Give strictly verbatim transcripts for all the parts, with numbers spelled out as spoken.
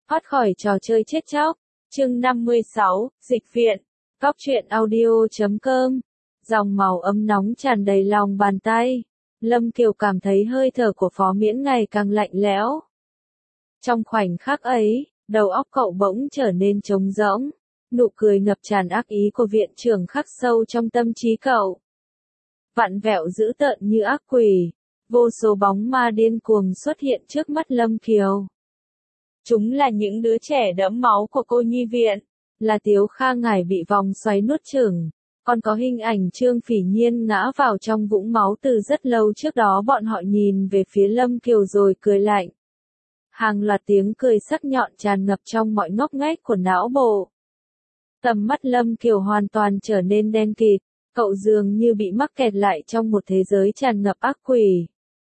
thoát khỏi trò chơi chết chóc. Chương năm mươi sáu, Dịch viện. Góc truyện audio chấm com. Dòng màu ấm nóng tràn đầy lòng bàn tay. Lâm Kiều cảm thấy hơi thở của Phó Miễn ngày càng lạnh lẽo. Trong khoảnh khắc ấy, đầu óc cậu bỗng trở nên trống rỗng. Nụ cười ngập tràn ác ý của viện trưởng khắc sâu trong tâm trí cậu. Vặn vẹo dữ tợn như ác quỷ. Vô số bóng ma điên cuồng xuất hiện trước mắt Lâm Kiều. Chúng là những đứa trẻ đẫm máu của cô nhi viện. Là Tiếu Kha Ngải bị vòng xoáy nuốt chửng. Còn có hình ảnh Trương Phỉ Nhiên ngã vào trong vũng máu từ rất lâu trước đó. Bọn họ nhìn về phía Lâm Kiều rồi cười lạnh. Hàng loạt tiếng cười sắc nhọn tràn ngập trong mọi ngóc ngách của não bộ. Tầm mắt Lâm Kiều hoàn toàn trở nên đen kịt. Cậu dường như bị mắc kẹt lại trong một thế giới tràn ngập ác quỷ.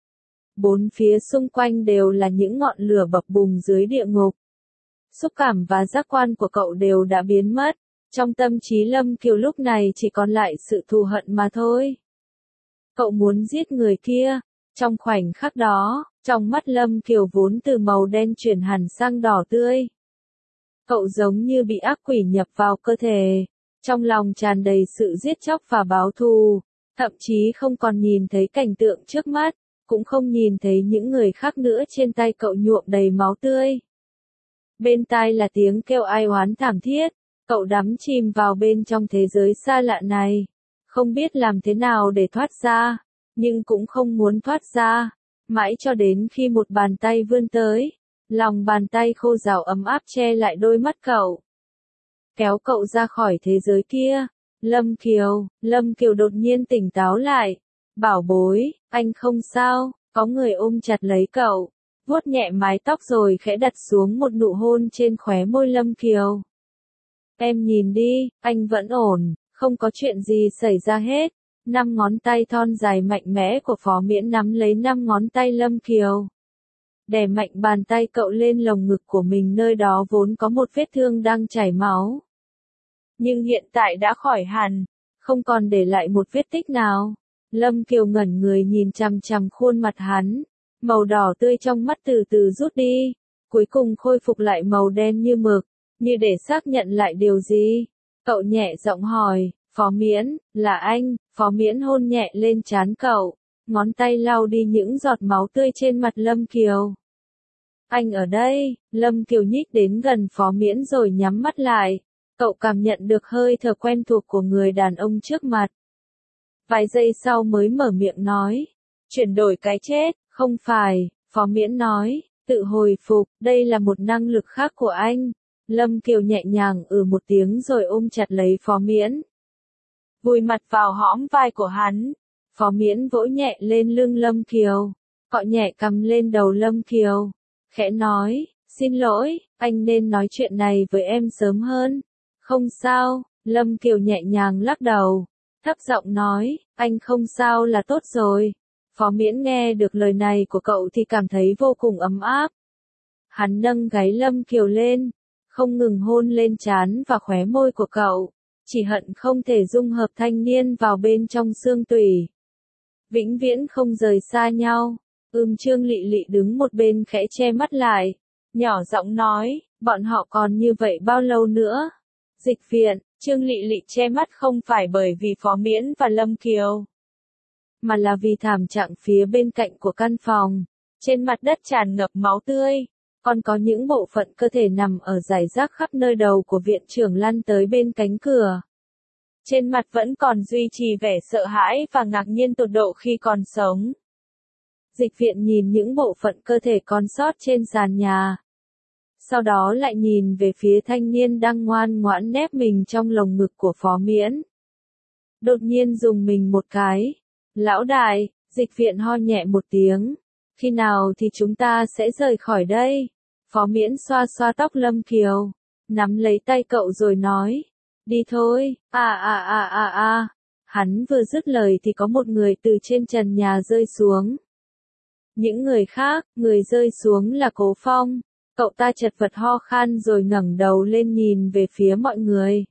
Bốn phía xung quanh đều là những ngọn lửa bập bùng dưới địa ngục. Xúc cảm và giác quan của cậu đều đã biến mất. Trong tâm trí Lâm Kiều lúc này chỉ còn lại sự thù hận mà thôi. Cậu muốn giết người kia. Trong khoảnh khắc đó, trong mắt Lâm Kiều vốn từ màu đen chuyển hẳn sang đỏ tươi. Cậu giống như bị ác quỷ nhập vào cơ thể. Trong lòng tràn đầy sự giết chóc và báo thù. Thậm chí không còn nhìn thấy cảnh tượng trước mắt. Cũng không nhìn thấy những người khác nữa, trên tay cậu nhuộm đầy máu tươi. Bên tai là tiếng kêu ai oán thảm thiết. Cậu đắm chìm vào bên trong thế giới xa lạ này. Không biết làm thế nào để thoát ra. Nhưng cũng không muốn thoát ra. Mãi cho đến khi một bàn tay vươn tới. Lòng bàn tay khô ráo ấm áp che lại đôi mắt cậu. Kéo cậu ra khỏi thế giới kia. Lâm Kiều, Lâm Kiều đột nhiên tỉnh táo lại. Bảo bối, anh không sao. Có người ôm chặt lấy cậu. Vuốt nhẹ mái tóc rồi khẽ đặt xuống một nụ hôn trên khóe môi Lâm Kiều. Em nhìn đi, anh vẫn ổn, không có chuyện gì xảy ra hết. Năm ngón tay thon dài mạnh mẽ của Phó Miễn nắm lấy năm ngón tay Lâm Kiều. Đè mạnh bàn tay cậu lên lồng ngực của mình, nơi đó vốn có một vết thương đang chảy máu. Nhưng hiện tại đã khỏi hẳn, không còn để lại một vết tích nào. Lâm Kiều ngẩn người nhìn chằm chằm khuôn mặt hắn. Màu đỏ tươi trong mắt từ từ rút đi. Cuối cùng khôi phục lại màu đen như mực. Như để xác nhận lại điều gì. Cậu nhẹ giọng hỏi, Phó Miễn, là anh? Phó Miễn hôn nhẹ lên trán cậu. Ngón tay lau đi những giọt máu tươi trên mặt Lâm Kiều. Anh ở đây. Lâm Kiều nhích đến gần Phó Miễn rồi nhắm mắt lại. Cậu cảm nhận được hơi thở quen thuộc của người đàn ông trước mặt. Vài giây sau mới mở miệng nói. Chuyển đổi cái chết, không phải. Phó Miễn nói, tự hồi phục, đây là một năng lực khác của anh. Lâm Kiều nhẹ nhàng ừ một tiếng rồi ôm chặt lấy Phó Miễn. Vùi mặt vào hõm vai của hắn. Phó Miễn vỗ nhẹ lên lưng Lâm Kiều. Cọ nhẹ cầm lên đầu Lâm Kiều. Khẽ nói, xin lỗi, anh nên nói chuyện này với em sớm hơn. Không sao, Lâm Kiều nhẹ nhàng lắc đầu. Thấp giọng nói, anh không sao là tốt rồi. Phó Miễn nghe được lời này của cậu thì cảm thấy vô cùng ấm áp. Hắn nâng gáy Lâm Kiều lên, không ngừng hôn lên trán và khóe môi của cậu. Chỉ hận không thể dung hợp thanh niên vào bên trong xương tủy. Vĩnh viễn không rời xa nhau. Ưm Trương Lị Lị đứng một bên khẽ che mắt lại. Nhỏ giọng nói, bọn họ còn như vậy bao lâu nữa? Dịch viện. Trương Lị Lị che mắt không phải bởi vì Phó Miễn và Lâm Kiều, mà là vì thảm trạng phía bên cạnh của căn phòng. Trên mặt đất tràn ngập máu tươi, còn có những bộ phận cơ thể nằm ở rải rác khắp nơi. Đầu của viện trưởng lăn tới bên cánh cửa. Trên mặt vẫn còn duy trì vẻ sợ hãi và ngạc nhiên tột độ khi còn sống. Dịch viện nhìn những bộ phận cơ thể còn sót trên sàn nhà. Sau đó lại nhìn về phía thanh niên đang ngoan ngoãn nép mình trong lồng ngực của Phó Miễn. Đột nhiên dùng mình một cái. Lão đại, dịch viện ho nhẹ một tiếng. Khi nào thì chúng ta sẽ rời khỏi đây? Phó Miễn xoa xoa tóc Lâm Kiều. Nắm lấy tay cậu rồi nói. Đi thôi, à à à à à. Hắn vừa dứt lời thì có một người từ trên trần nhà rơi xuống. Những người khác, người rơi xuống là Cố Phong. Cậu ta chật vật ho khan rồi ngẩng đầu lên nhìn về phía mọi người.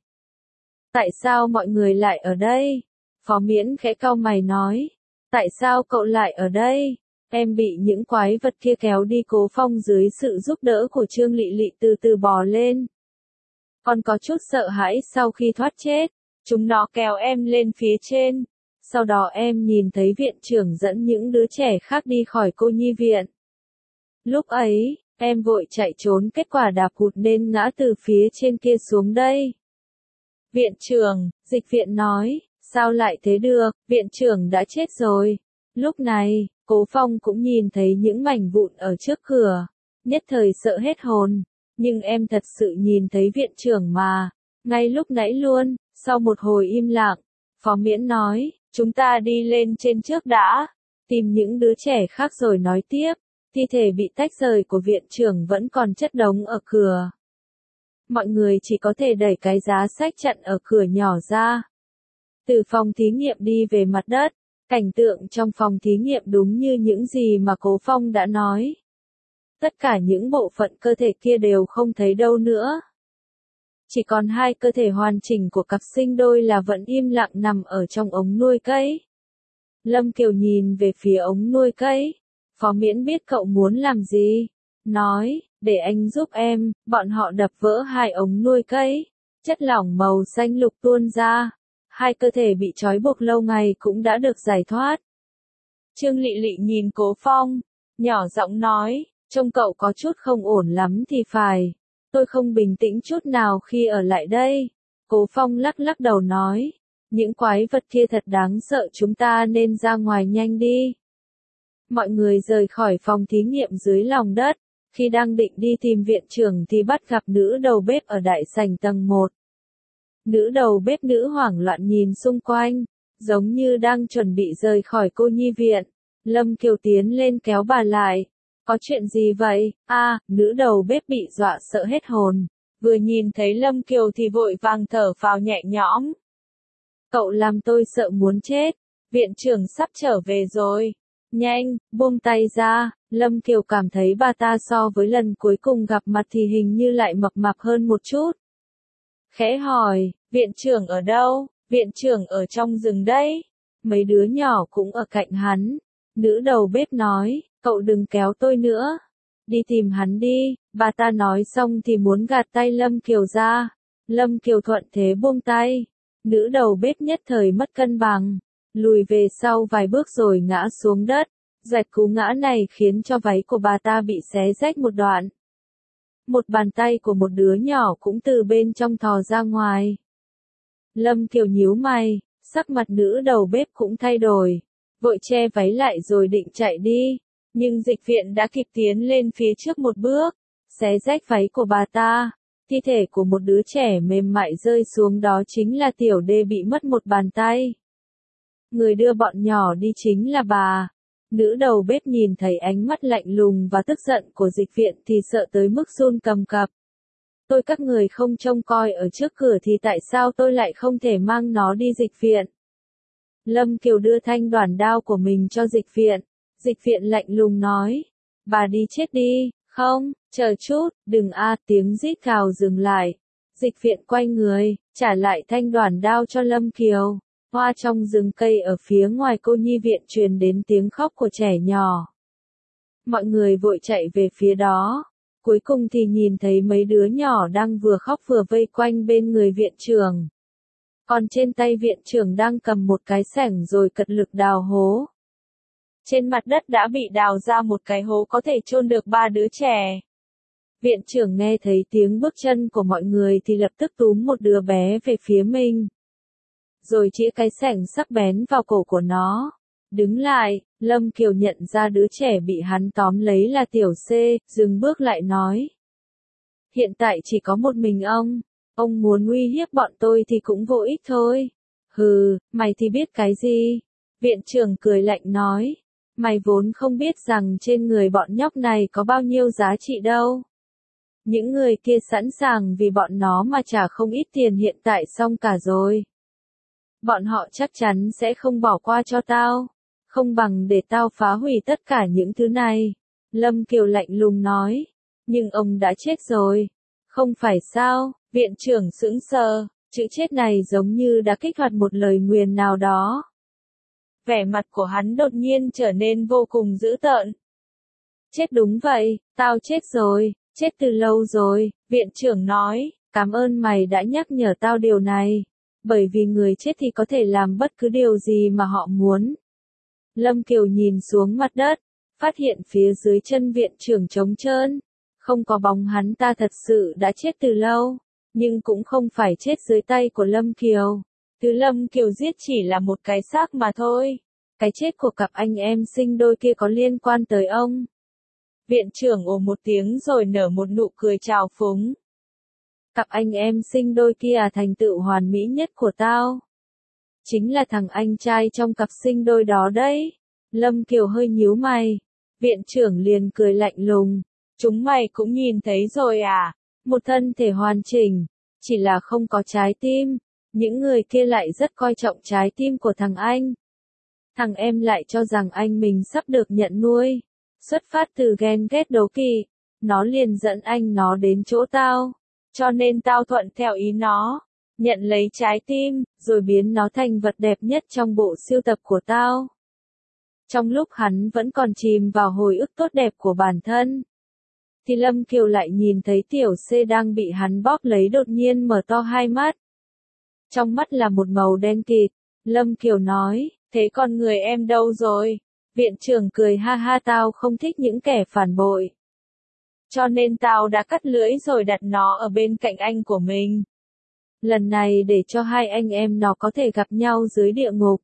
Tại sao mọi người lại ở đây? Phó Miễn khẽ cau mày nói. Tại sao cậu lại ở đây? Em bị những quái vật kia kéo đi. Cố Phong dưới sự giúp đỡ của Trương Lị Lị từ từ bò lên. Còn có chút sợ hãi sau khi thoát chết. Chúng nó kéo em lên phía trên. Sau đó em nhìn thấy viện trưởng dẫn những đứa trẻ khác đi khỏi cô nhi viện. Lúc ấy, em vội chạy trốn, kết quả đạp hụt nên ngã từ phía trên kia xuống đây. Viện trưởng, dịch viện nói, sao lại thế được, viện trưởng đã chết rồi. Lúc này, Cố Phong cũng nhìn thấy những mảnh vụn ở trước cửa, nhất thời sợ hết hồn, nhưng em thật sự nhìn thấy viện trưởng mà, ngay lúc nãy luôn. Sau một hồi im lặng, Phó Miễn nói, chúng ta đi lên trên trước đã, tìm những đứa trẻ khác rồi nói tiếp. Thi thể bị tách rời của viện trưởng vẫn còn chất đống ở cửa. Mọi người chỉ có thể đẩy cái giá sách chặn ở cửa nhỏ ra. Từ phòng thí nghiệm đi về mặt đất, cảnh tượng trong phòng thí nghiệm đúng như những gì mà Cố Phong đã nói. Tất cả những bộ phận cơ thể kia đều không thấy đâu nữa. Chỉ còn hai cơ thể hoàn chỉnh của cặp sinh đôi là vẫn im lặng nằm ở trong ống nuôi cấy. Lâm Kiều nhìn về phía ống nuôi cấy. Phó Miễn biết cậu muốn làm gì. Nói, để anh giúp em. Bọn họ đập vỡ hai ống nuôi cấy. Chất lỏng màu xanh lục tuôn ra. Hai cơ thể bị trói buộc lâu ngày cũng đã được giải thoát. Trương Lị Lị nhìn Cố Phong, nhỏ giọng nói, trông cậu có chút không ổn lắm thì phải. Tôi không bình tĩnh chút nào khi ở lại đây. Cố Phong lắc lắc đầu nói, những quái vật kia thật đáng sợ, chúng ta nên ra ngoài nhanh đi. Mọi người rời khỏi phòng thí nghiệm dưới lòng đất. Khi đang định đi tìm viện trưởng thì bắt gặp nữ đầu bếp ở đại sảnh tầng một. Nữ đầu bếp nữ hoảng loạn nhìn xung quanh, giống như đang chuẩn bị rời khỏi cô nhi viện. Lâm Kiều tiến lên kéo bà lại. Có chuyện gì vậy? A, à, nữ đầu bếp bị dọa sợ hết hồn. Vừa nhìn thấy Lâm Kiều thì vội vàng thở phào nhẹ nhõm. Cậu làm tôi sợ muốn chết. Viện trưởng sắp trở về rồi. Nhanh, buông tay ra. Lâm Kiều cảm thấy bà ta so với lần cuối cùng gặp mặt thì hình như lại mập mạp hơn một chút. Khẽ hỏi, viện trưởng ở đâu? Viện trưởng ở trong rừng đấy. Mấy đứa nhỏ cũng ở cạnh hắn. Nữ đầu bếp nói, cậu đừng kéo tôi nữa. Đi tìm hắn đi. Bà ta nói xong thì muốn gạt tay Lâm Kiều ra. Lâm Kiều thuận thế buông tay. Nữ đầu bếp nhất thời mất cân bằng. Lùi về sau vài bước rồi ngã xuống đất. Rạch cú ngã này khiến cho váy của bà ta bị xé rách một đoạn. Một bàn tay của một đứa nhỏ cũng từ bên trong thò ra ngoài. Lâm Kiều nhíu mày, sắc mặt nữ đầu bếp cũng thay đổi. Vội che váy lại rồi định chạy đi. Nhưng dịch viện đã kịp tiến lên phía trước một bước. Xé rách váy của bà ta. Thi thể của một đứa trẻ mềm mại rơi xuống, đó chính là Tiểu Đê bị mất một bàn tay. Người đưa bọn nhỏ đi chính là bà. Nữ đầu bếp nhìn thấy ánh mắt lạnh lùng và tức giận của dịch viện thì sợ tới mức run cầm cập. Tôi các người không trông coi ở trước cửa thì tại sao tôi lại không thể mang nó đi dịch viện? Lâm Kiều đưa thanh đoản đao của mình cho dịch viện. Dịch viện lạnh lùng nói. Bà đi chết đi, không, chờ chút, đừng a, tiếng rít gào dừng lại. Dịch viện quay người, trả lại thanh đoản đao cho Lâm Kiều. Hoa trong rừng cây ở phía ngoài cô nhi viện truyền đến tiếng khóc của trẻ nhỏ. Mọi người vội chạy về phía đó. Cuối cùng thì nhìn thấy mấy đứa nhỏ đang vừa khóc vừa vây quanh bên người viện trưởng. Còn trên tay viện trưởng đang cầm một cái xẻng rồi cật lực đào hố. Trên mặt đất đã bị đào ra một cái hố có thể chôn được ba đứa trẻ. Viện trưởng nghe thấy tiếng bước chân của mọi người thì lập tức túm một đứa bé về phía mình. Rồi chĩa cái xẻng sắc bén vào cổ của nó. Đứng lại, Lâm Kiều nhận ra đứa trẻ bị hắn tóm lấy là Tiểu C, dừng bước lại nói. Hiện tại chỉ có một mình ông, ông muốn uy hiếp bọn tôi thì cũng vô ích thôi. Hừ, mày thì biết cái gì? Viện trưởng cười lạnh nói. Mày vốn không biết rằng trên người bọn nhóc này có bao nhiêu giá trị đâu. Những người kia sẵn sàng vì bọn nó mà trả không ít tiền hiện tại xong cả rồi. Bọn họ chắc chắn sẽ không bỏ qua cho tao. Không bằng để tao phá hủy tất cả những thứ này. Lâm Kiều lạnh lùng nói. Nhưng ông đã chết rồi. Không phải sao? Viện trưởng sững sờ. Chữ chết này giống như đã kích hoạt một lời nguyền nào đó. vẻ mặt của hắn đột nhiên trở nên vô cùng dữ tợn. Chết đúng vậy, tao chết rồi, chết từ lâu rồi, viện trưởng nói, cảm ơn mày đã nhắc nhở tao điều này, bởi vì người chết thì có thể làm bất cứ điều gì mà họ muốn. Lâm Kiều nhìn xuống mặt đất, phát hiện phía dưới chân viện trưởng trống trơn, không có bóng hắn ta thật sự đã chết từ lâu, nhưng cũng không phải chết dưới tay của Lâm Kiều. Thứ Lâm Kiều giết chỉ là một cái xác mà thôi. Cái chết của cặp anh em sinh đôi kia có liên quan tới ông. Viện trưởng ồ một tiếng rồi nở một nụ cười trào phúng. Cặp anh em sinh đôi kia à, thành tựu hoàn mỹ nhất của tao. Chính là thằng anh trai trong cặp sinh đôi đó đấy. Lâm Kiều hơi nhíu mày. Viện trưởng liền cười lạnh lùng. Chúng mày cũng nhìn thấy rồi à, một thân thể hoàn chỉnh, chỉ là không có trái tim. Những người kia lại rất coi trọng trái tim của thằng anh. Thằng em lại cho rằng anh mình sắp được nhận nuôi. Xuất phát từ ghen ghét đố kỵ, nó liền dẫn anh nó đến chỗ tao. Cho nên tao thuận theo ý nó, nhận lấy trái tim, rồi biến nó thành vật đẹp nhất trong bộ sưu tập của tao. Trong lúc hắn vẫn còn chìm vào hồi ức tốt đẹp của bản thân, thì Lâm Kiều lại nhìn thấy tiểu C đang bị hắn bóp lấy đột nhiên mở to hai mắt. Trong mắt là một màu đen kịt. Lâm Kiều nói, thế con người em đâu rồi? Viện trưởng cười ha ha, tao không thích những kẻ phản bội. Cho nên tao đã cắt lưỡi rồi đặt nó ở bên cạnh anh của mình. Lần này để cho hai anh em nó có thể gặp nhau dưới địa ngục.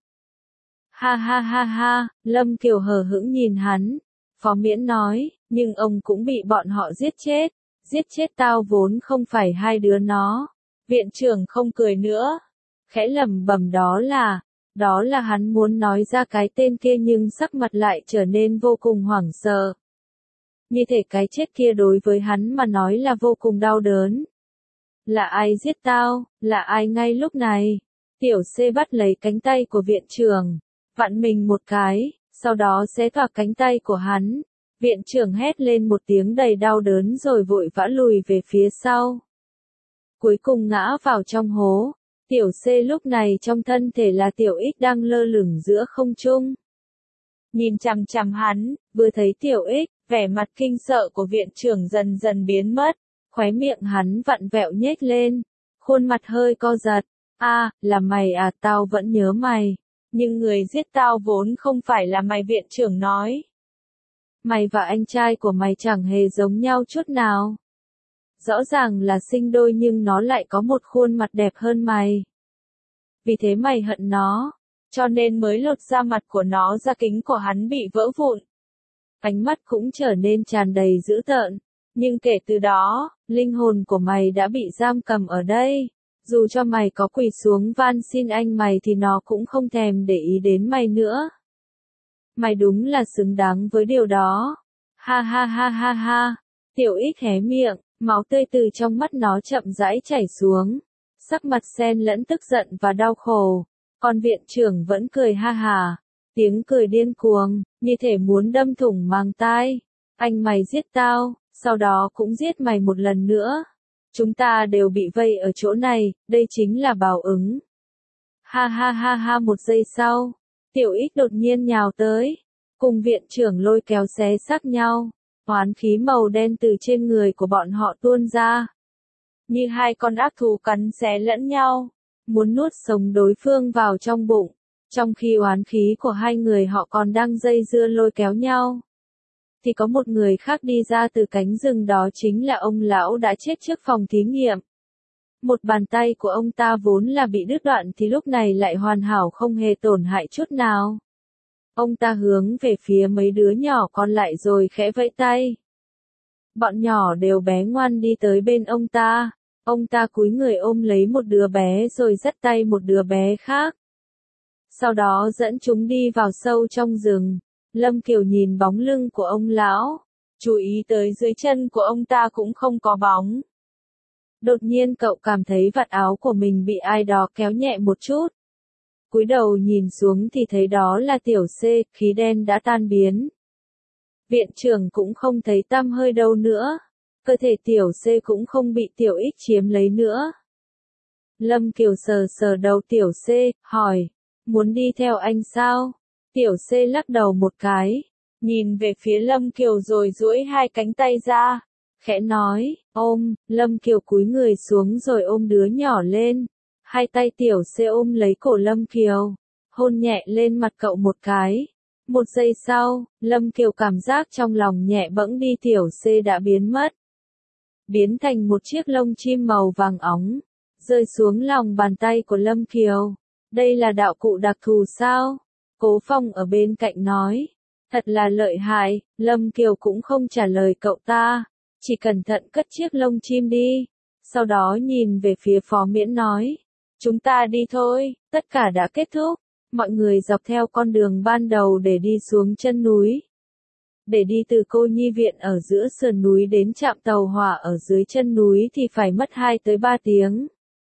Ha ha ha ha, Lâm Kiều hờ hững nhìn hắn. Phó Miễn nói, nhưng ông cũng bị bọn họ giết chết. Giết chết tao vốn không phải hai đứa nó. Viện trưởng không cười nữa. Khẽ lẩm bẩm đó là, đó là hắn muốn nói ra cái tên kia nhưng sắc mặt lại trở nên vô cùng hoảng sợ. Như thể cái chết kia đối với hắn mà nói là vô cùng đau đớn. Là ai giết tao, là ai ngay lúc này? Tiểu C bắt lấy cánh tay của viện trưởng, vặn mình một cái, sau đó xé toạc cánh tay của hắn. Viện trưởng hét lên một tiếng đầy đau đớn rồi vội vã lùi về phía sau. Cuối cùng ngã vào trong hố. Tiểu C lúc này trong thân thể là Tiểu X đang lơ lửng giữa không trung. Nhìn chằm chằm hắn, vừa thấy Tiểu X, vẻ mặt kinh sợ của viện trưởng dần dần biến mất, khóe miệng hắn vặn vẹo nhếch lên, khuôn mặt hơi co giật. A, à, là mày à, tao vẫn nhớ mày, nhưng người giết tao vốn không phải là mày, viện trưởng nói. Mày và anh trai của mày chẳng hề giống nhau chút nào. Rõ ràng là sinh đôi nhưng nó lại có một khuôn mặt đẹp hơn mày. Vì thế mày hận nó, cho nên mới lột da mặt của nó ra, kính của hắn bị vỡ vụn. Ánh mắt cũng trở nên tràn đầy dữ tợn. Nhưng kể từ đó, linh hồn của mày đã bị giam cầm ở đây. Dù cho mày có quỳ xuống van xin anh mày thì nó cũng không thèm để ý đến mày nữa. Mày đúng là xứng đáng với điều đó. Ha ha ha ha ha. Tiểu X hé miệng, máu tươi từ trong mắt nó chậm rãi chảy xuống. Sắc mặt xen lẫn tức giận và đau khổ. Còn viện trưởng vẫn cười ha hà. Tiếng cười điên cuồng, như thể muốn đâm thủng màng tai. Anh mày giết tao, sau đó cũng giết mày một lần nữa. Chúng ta đều bị vây ở chỗ này, đây chính là báo ứng. Ha ha ha ha, một giây sau, Tiểu X đột nhiên nhào tới, cùng viện trưởng lôi kéo xé xác nhau. Oán khí màu đen từ trên người của bọn họ tuôn ra. Như hai con ác thú cắn xé lẫn nhau, muốn nuốt sống đối phương vào trong bụng. Trong khi oán khí của hai người họ còn đang dây dưa lôi kéo nhau, thì có một người khác đi ra từ cánh rừng, đó chính là ông lão đã chết trước phòng thí nghiệm. Một bàn tay của ông ta vốn là bị đứt đoạn thì lúc này lại hoàn hảo không hề tổn hại chút nào. Ông ta hướng về phía mấy đứa nhỏ còn lại rồi khẽ vẫy tay. Bọn nhỏ đều bé ngoan đi tới bên ông ta. Ông ta cúi người ôm lấy một đứa bé rồi dắt tay một đứa bé khác. Sau đó dẫn chúng đi vào sâu trong rừng. Lâm Kiều nhìn bóng lưng của ông lão, chú ý tới dưới chân của ông ta cũng không có bóng. Đột nhiên cậu cảm thấy vạt áo của mình bị ai đó kéo nhẹ một chút. Cúi đầu nhìn xuống thì thấy đó là Tiểu C, khí đen đã tan biến. Viện trưởng cũng không thấy tăm hơi đâu nữa. Cơ thể Tiểu C cũng không bị Tiểu X chiếm lấy nữa. Lâm Kiều sờ sờ đầu Tiểu C, hỏi, muốn đi theo anh sao? Tiểu C lắc đầu một cái, nhìn về phía Lâm Kiều rồi duỗi hai cánh tay ra, khẽ nói, ôm. Lâm Kiều cúi người xuống rồi ôm đứa nhỏ lên. Hai tay Tiểu C ôm lấy cổ Lâm Kiều, hôn nhẹ lên mặt cậu một cái. Một giây sau, Lâm Kiều cảm giác trong lòng nhẹ bẫng đi, Tiểu C đã biến mất. Biến thành một chiếc lông chim màu vàng óng, rơi xuống lòng bàn tay của Lâm Kiều. Đây là đạo cụ đặc thù sao? Cố Phong ở bên cạnh nói. Thật là lợi hại. Lâm Kiều cũng không trả lời cậu ta, chỉ cẩn thận cất chiếc lông chim đi. Sau đó nhìn về phía Phó Miễn nói. Chúng ta đi thôi, tất cả đã kết thúc. Mọi người dọc theo con đường ban đầu để đi xuống chân núi. Để đi từ cô nhi viện ở giữa sườn núi đến trạm tàu hỏa ở dưới chân núi thì phải mất hai tới ba tiếng.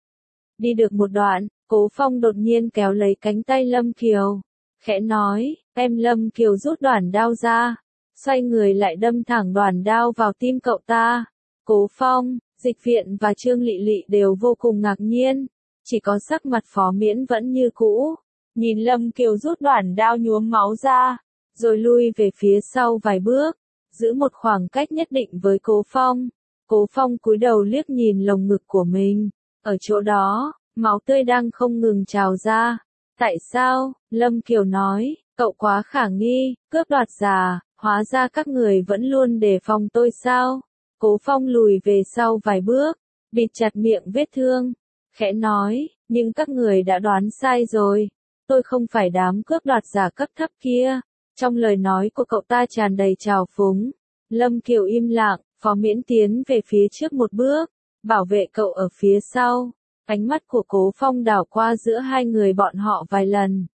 Đi được một đoạn, Cố Phong đột nhiên kéo lấy cánh tay Lâm Kiều, khẽ nói, em. Lâm Kiều rút đoản đao ra, xoay người lại đâm thẳng đoản đao vào tim cậu ta. Cố Phong, Dịch Viện và Trương Lị Lị đều vô cùng ngạc nhiên, chỉ có sắc mặt Phó Miễn vẫn như cũ, nhìn Lâm Kiều rút đoản đao nhuốm máu ra, rồi lui về phía sau vài bước, giữ một khoảng cách nhất định với Cố Phong. Cố Phong cúi đầu liếc nhìn lồng ngực của mình, ở chỗ đó, máu tươi đang không ngừng trào ra. Tại sao? Lâm Kiều nói, cậu quá khả nghi, cướp đoạt giả, hóa ra các người vẫn luôn đề phòng tôi sao? Cố Phong lùi về sau vài bước, bịt chặt miệng vết thương, khẽ nói, nhưng các người đã đoán sai rồi, tôi không phải đám cướp đoạt giả cấp thấp kia. Trong lời nói của cậu ta tràn đầy trào phúng. Lâm Kiều im lặng, Phó Miễn tiến về phía trước một bước, bảo vệ cậu ở phía sau. Ánh mắt của Cố Phong đảo qua giữa hai người bọn họ vài lần.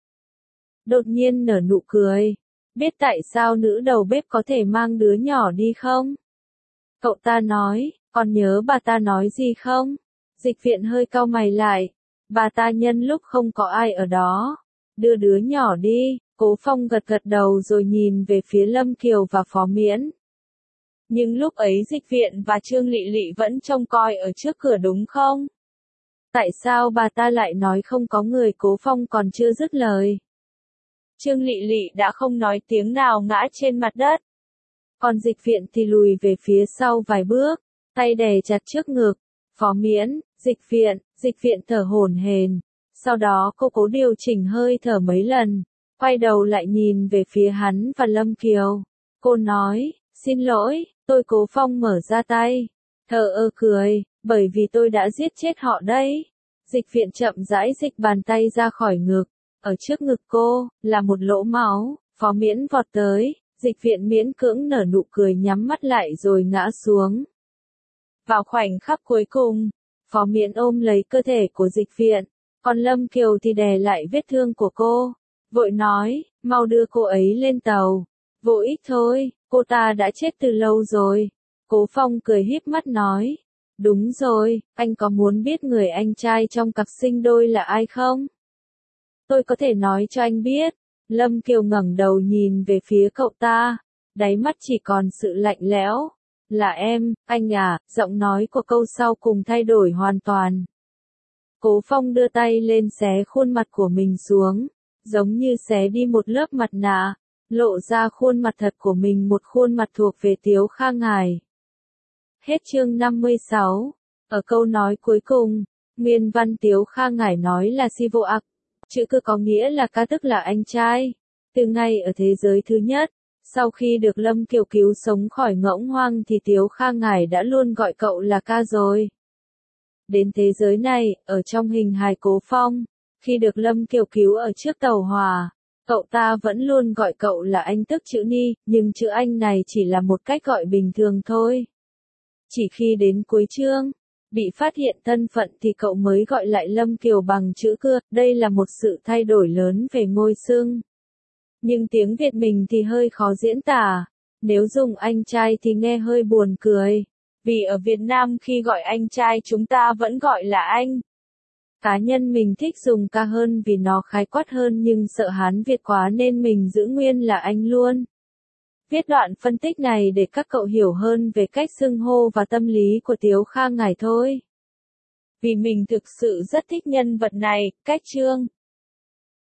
Đột nhiên nở nụ cười. Biết tại sao nữ đầu bếp có thể mang đứa nhỏ đi không? Cậu ta nói, còn nhớ bà ta nói gì không? Dịch Viện hơi cau mày lại. Bà ta nhân lúc không có ai ở đó, đưa đứa nhỏ đi. Cố Phong gật gật đầu rồi nhìn về phía Lâm Kiều và Phó Miễn. Nhưng lúc ấy Dịch Viện và Trương Lị Lị vẫn trông coi ở trước cửa đúng không? Tại sao bà ta lại nói không có người? Cố Phong còn chưa dứt lời. Trương Lị Lị đã không nói tiếng nào ngã trên mặt đất. Còn Dịch Viện thì lùi về phía sau vài bước, tay đè chặt trước ngực. Phó Miễn, Dịch Viện, Dịch Viện thở hổn hển. Sau đó cô cố điều chỉnh hơi thở mấy lần, quay đầu lại nhìn về phía hắn và Lâm Kiều. Cô nói, xin lỗi, tôi. Cố Phong mở ra tay, thờ ơ cười, bởi vì tôi đã giết chết họ đấy. Dịch Viện chậm rãi dịch bàn tay ra khỏi ngực, ở trước ngực cô, là một lỗ máu. Phó Miễn vọt tới, Dịch Viện miễn cưỡng nở nụ cười nhắm mắt lại rồi ngã xuống. Vào khoảnh khắc cuối cùng, Phó Miễn ôm lấy cơ thể của Dịch Viện, còn Lâm Kiều thì đè lại vết thương của cô. Vội nói, mau đưa cô ấy lên tàu. Vô ích thôi, cô ta đã chết từ lâu rồi. Cố Phong cười híp mắt nói, đúng rồi, anh có muốn biết người anh trai trong cặp sinh đôi là ai không? Tôi có thể nói cho anh biết. Lâm Kiều ngẩng đầu nhìn về phía cậu ta, đáy mắt chỉ còn sự lạnh lẽo. Là em, anh à. Giọng nói của câu sau cùng thay đổi hoàn toàn. Cố Phong đưa tay lên xé khuôn mặt của mình xuống, giống như xé đi một lớp mặt nạ, lộ ra khuôn mặt thật của mình, một khuôn mặt thuộc về Tiếu Kha Ngải. Hết chương năm mươi sáu. Ở câu nói cuối cùng, nguyên văn Tiếu Kha Ngải nói là si vô ạc, chữ cơ có nghĩa là ca, tức là anh trai. Từ ngày ở thế giới thứ nhất, sau khi được Lâm Kiều cứu sống khỏi ngỗng hoang thì Tiếu Kha Ngải đã luôn gọi cậu là ca rồi. Đến thế giới này, ở trong hình hài Cố Phong, khi được Lâm Kiều cứu ở trước tàu hỏa, cậu ta vẫn luôn gọi cậu là anh, tức chữ ni, nhưng chữ anh này chỉ là một cách gọi bình thường thôi. Chỉ khi đến cuối chương, bị phát hiện thân phận thì cậu mới gọi lại Lâm Kiều bằng chữ cưa, đây là một sự thay đổi lớn về ngôi xưng. Nhưng tiếng Việt mình thì hơi khó diễn tả, nếu dùng anh trai thì nghe hơi buồn cười. Vì ở Việt Nam khi gọi anh trai chúng ta vẫn gọi là anh. Cá nhân mình thích dùng ca hơn vì nó khái quát hơn, nhưng sợ Hán Việt quá nên mình giữ nguyên là anh luôn. Viết đoạn phân tích này để các cậu hiểu hơn về cách xưng hô và tâm lý của Tiếu Kha Ngải thôi. Vì mình thực sự rất thích nhân vật này, cách chương